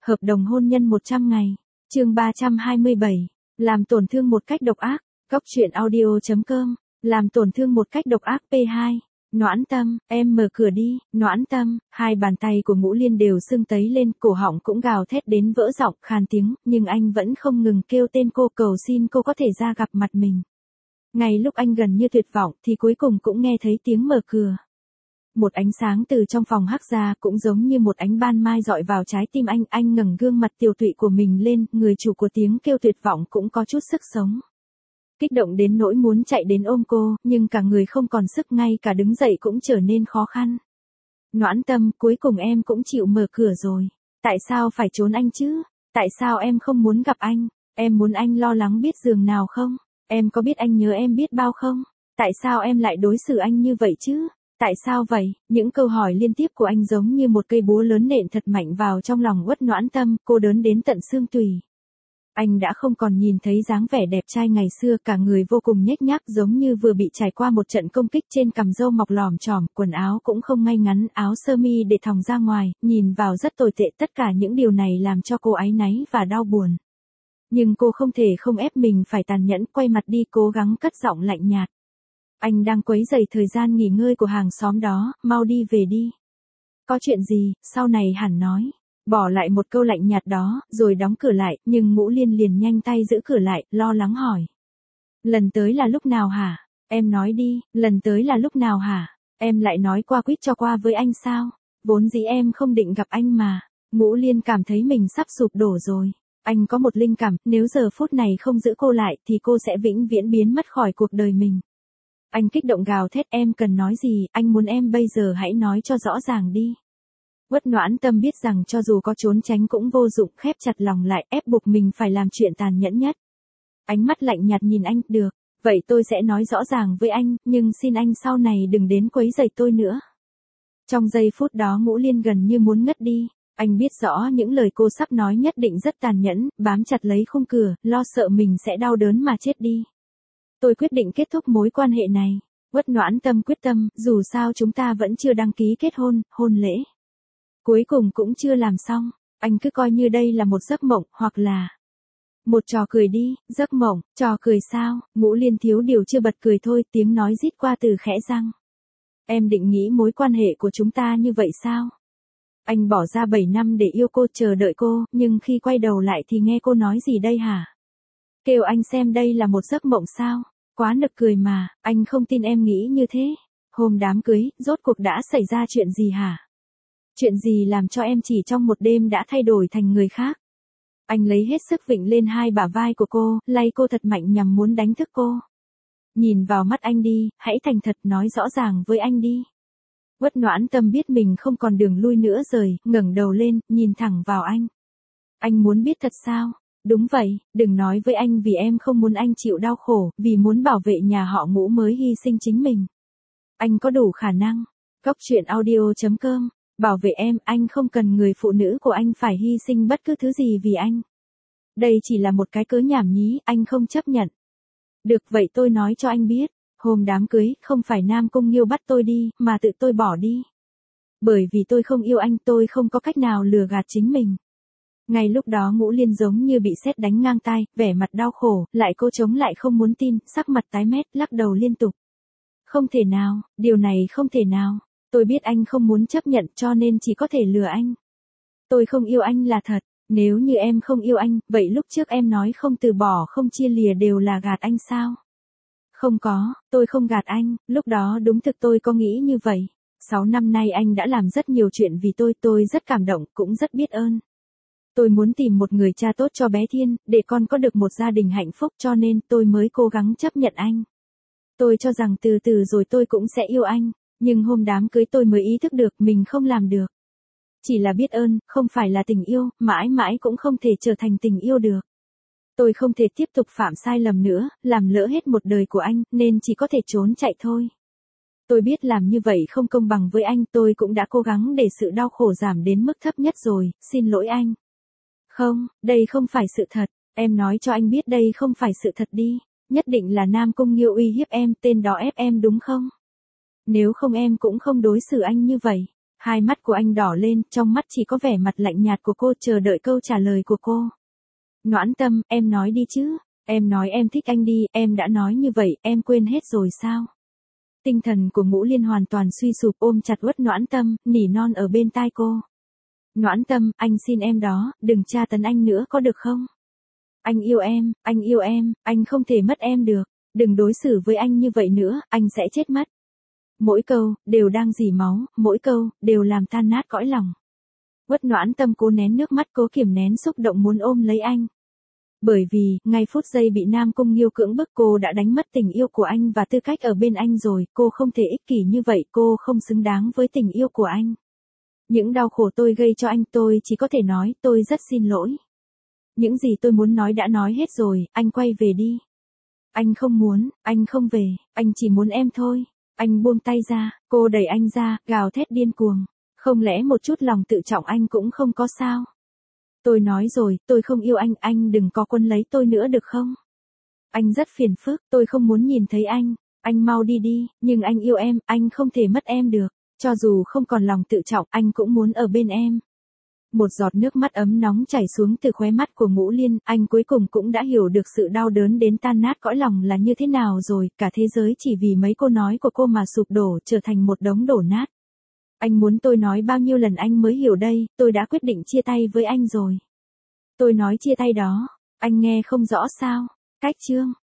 Hợp đồng hôn nhân 100 ngày. Chương 327. Làm tổn thương một cách độc ác. Góc truyện audio.com. Làm tổn thương một cách độc ác P2. Noãn Tâm, em mở cửa đi. Noãn Tâm. Hai bàn tay của Ngũ Liên đều sưng tấy lên, cổ họng cũng gào thét đến vỡ giọng, khan tiếng, nhưng anh vẫn không ngừng kêu tên cô, cầu xin cô có thể ra gặp mặt mình. Ngay lúc anh gần như tuyệt vọng thì cuối cùng cũng nghe thấy tiếng mở cửa. Một ánh sáng từ trong phòng hắt ra, cũng giống như một ánh ban mai dọi vào trái tim anh ngẩng gương mặt tiều tụy của mình lên, người chủ của tiếng kêu tuyệt vọng cũng có chút sức sống. Kích động đến nỗi muốn chạy đến ôm cô, nhưng cả người không còn sức, ngay cả đứng dậy cũng trở nên khó khăn. Noãn Tâm, cuối cùng em cũng chịu mở cửa rồi. Tại sao phải trốn anh chứ? Tại sao em không muốn gặp anh? Em muốn anh lo lắng biết giường nào không? Em có biết anh nhớ em biết bao không? Tại sao em lại đối xử anh như vậy chứ? Tại sao vậy? Những câu hỏi liên tiếp của anh giống như một cây búa lớn nện thật mạnh vào trong lòng Uất Noãn Tâm, cô đớn đến tận xương tủy. Anh đã không còn nhìn thấy dáng vẻ đẹp trai ngày xưa, cả người vô cùng nhếch nhác, giống như vừa bị trải qua một trận công kích, trên cằm râu mọc lòm chòm, quần áo cũng không ngay ngắn, áo sơ mi để thòng ra ngoài, nhìn vào rất tồi tệ. Tất cả những điều này làm cho cô áy náy và đau buồn. Nhưng cô không thể không ép mình phải tàn nhẫn, quay mặt đi, cố gắng cất giọng lạnh nhạt. Anh đang quấy rầy thời gian nghỉ ngơi của hàng xóm đó, mau đi về đi. Có chuyện gì, sau này hẳn nói. Bỏ lại một câu lạnh nhạt đó, rồi đóng cửa lại, nhưng Ngũ Liên liền nhanh tay giữ cửa lại, lo lắng hỏi. Lần tới là lúc nào hả? Em nói đi, lần tới là lúc nào hả? Em lại nói qua quýt cho qua với anh sao? Vốn dĩ em không định gặp anh mà. Ngũ Liên cảm thấy mình sắp sụp đổ rồi. Anh có một linh cảm, nếu giờ phút này không giữ cô lại thì cô sẽ vĩnh viễn biến mất khỏi cuộc đời mình. Anh kích động gào thét, em cần nói gì, anh muốn em bây giờ hãy nói cho rõ ràng đi. Uất Noãn Tâm biết rằng cho dù có trốn tránh cũng vô dụng, khép chặt lòng lại, ép buộc mình phải làm chuyện tàn nhẫn nhất. Ánh mắt lạnh nhạt nhìn anh, được, vậy tôi sẽ nói rõ ràng với anh, nhưng xin anh sau này đừng đến quấy rầy tôi nữa. Trong giây phút đó Ngũ Liên gần như muốn ngất đi, anh biết rõ những lời cô sắp nói nhất định rất tàn nhẫn, bám chặt lấy khung cửa, lo sợ mình sẽ đau đớn mà chết đi. Tôi quyết định kết thúc mối quan hệ này. Uất Noãn Tâm quyết tâm, dù sao chúng ta vẫn chưa đăng ký kết hôn, hôn lễ cuối cùng cũng chưa làm xong, anh cứ coi như đây là một giấc mộng, hoặc là một trò cười đi. Giấc mộng, trò cười sao? Ngũ Liên thiếu điều chưa bật cười thôi, tiếng nói rít qua từ khẽ răng. Em định nghĩ mối quan hệ của chúng ta như vậy sao? Anh bỏ ra 7 năm để yêu cô, chờ đợi cô, nhưng khi quay đầu lại thì nghe cô nói gì đây hả? Kêu anh xem đây là một giấc mộng sao? Quá nực cười mà, anh không tin em nghĩ như thế. Hôm đám cưới, rốt cuộc đã xảy ra chuyện gì hả? Chuyện gì làm cho em chỉ trong một đêm đã thay đổi thành người khác? Anh lấy hết sức vịnh lên hai bả vai của cô, lay cô thật mạnh nhằm muốn đánh thức cô. Nhìn vào mắt anh đi, hãy thành thật nói rõ ràng với anh đi. Uất Noãn Tâm biết mình không còn đường lui nữa rồi, ngẩng đầu lên, nhìn thẳng vào anh. Anh muốn biết thật sao? Đúng vậy, đừng nói với anh vì em không muốn anh chịu đau khổ, vì muốn bảo vệ nhà họ Ngũ mới hy sinh chính mình. Anh có đủ khả năng. Góc truyện audio.com. Bảo vệ em, anh không cần người phụ nữ của anh phải hy sinh bất cứ thứ gì vì anh. Đây chỉ là một cái cớ nhảm nhí, anh không chấp nhận. Được vậy tôi nói cho anh biết, hôm đám cưới, không phải Nam Cung Nghiêu bắt tôi đi, mà tự tôi bỏ đi. Bởi vì tôi không yêu anh, tôi không có cách nào lừa gạt chính mình. Ngay lúc đó Ngũ Liên giống như bị sét đánh ngang tai, vẻ mặt đau khổ, lại cô chống lại không muốn tin, sắc mặt tái mét, lắc đầu liên tục. Không thể nào, điều này không thể nào. Tôi biết anh không muốn chấp nhận cho nên chỉ có thể lừa anh. Tôi không yêu anh là thật, nếu như em không yêu anh, vậy lúc trước em nói không từ bỏ không chia lìa đều là gạt anh sao? Không có, tôi không gạt anh, lúc đó đúng thực tôi có nghĩ như vậy. 6 năm nay anh đã làm rất nhiều chuyện vì tôi rất cảm động, cũng rất biết ơn. Tôi muốn tìm một người cha tốt cho bé Thiên, để con có được một gia đình hạnh phúc cho nên tôi mới cố gắng chấp nhận anh. Tôi cho rằng từ từ rồi tôi cũng sẽ yêu anh. Nhưng hôm đám cưới tôi mới ý thức được mình không làm được. Chỉ là biết ơn, không phải là tình yêu, mãi mãi cũng không thể trở thành tình yêu được. Tôi không thể tiếp tục phạm sai lầm nữa, làm lỡ hết một đời của anh, nên chỉ có thể trốn chạy thôi. Tôi biết làm như vậy không công bằng với anh, tôi cũng đã cố gắng để sự đau khổ giảm đến mức thấp nhất rồi, xin lỗi anh. Không, đây không phải sự thật, em nói cho anh biết đây không phải sự thật đi, nhất định là Nam Cung Nghiêu uy hiếp em, tên đó ép em đúng không? Nếu không em cũng không đối xử anh như vậy. Hai mắt của anh đỏ lên, trong mắt chỉ có vẻ mặt lạnh nhạt của cô chờ đợi câu trả lời của cô. Noãn Tâm, em nói đi chứ. Em nói em thích anh đi, em đã nói như vậy, em quên hết rồi sao? Tinh thần của Ngũ Liên hoàn toàn suy sụp ôm chặt uất Noãn Tâm, nỉ non ở bên tai cô. Noãn Tâm, anh xin em đó, đừng tra tấn anh nữa có được không? Anh yêu em, anh không thể mất em được. Đừng đối xử với anh như vậy nữa, anh sẽ chết mất. Mỗi câu, đều đang rỉ máu, mỗi câu, đều làm tan nát cõi lòng. Uất Noãn Tâm cố nén nước mắt cố kiềm nén xúc động muốn ôm lấy anh. Bởi vì, ngay phút giây bị Nam Cung Nghiêu cưỡng bức cô đã đánh mất tình yêu của anh và tư cách ở bên anh rồi, cô không thể ích kỷ như vậy, cô không xứng đáng với tình yêu của anh. Những đau khổ tôi gây cho anh tôi chỉ có thể nói, tôi rất xin lỗi. Những gì tôi muốn nói đã nói hết rồi, anh quay về đi. Anh không muốn, anh không về, anh chỉ muốn em thôi. Anh buông tay ra, cô đẩy anh ra, gào thét điên cuồng. Không lẽ một chút lòng tự trọng anh cũng không có sao? Tôi nói rồi, tôi không yêu anh đừng có quấn lấy tôi nữa được không? Anh rất phiền phức, tôi không muốn nhìn thấy anh mau đi đi, nhưng anh yêu em, anh không thể mất em được. Cho dù không còn lòng tự trọng, anh cũng muốn ở bên em. Một giọt nước mắt ấm nóng chảy xuống từ khóe mắt của Ngũ Liên, anh cuối cùng cũng đã hiểu được sự đau đớn đến tan nát cõi lòng là như thế nào rồi, cả thế giới chỉ vì mấy câu nói của cô mà sụp đổ, trở thành một đống đổ nát. Anh muốn tôi nói bao nhiêu lần anh mới hiểu đây, tôi đã quyết định chia tay với anh rồi. Tôi nói chia tay đó, anh nghe không rõ sao? Cách chương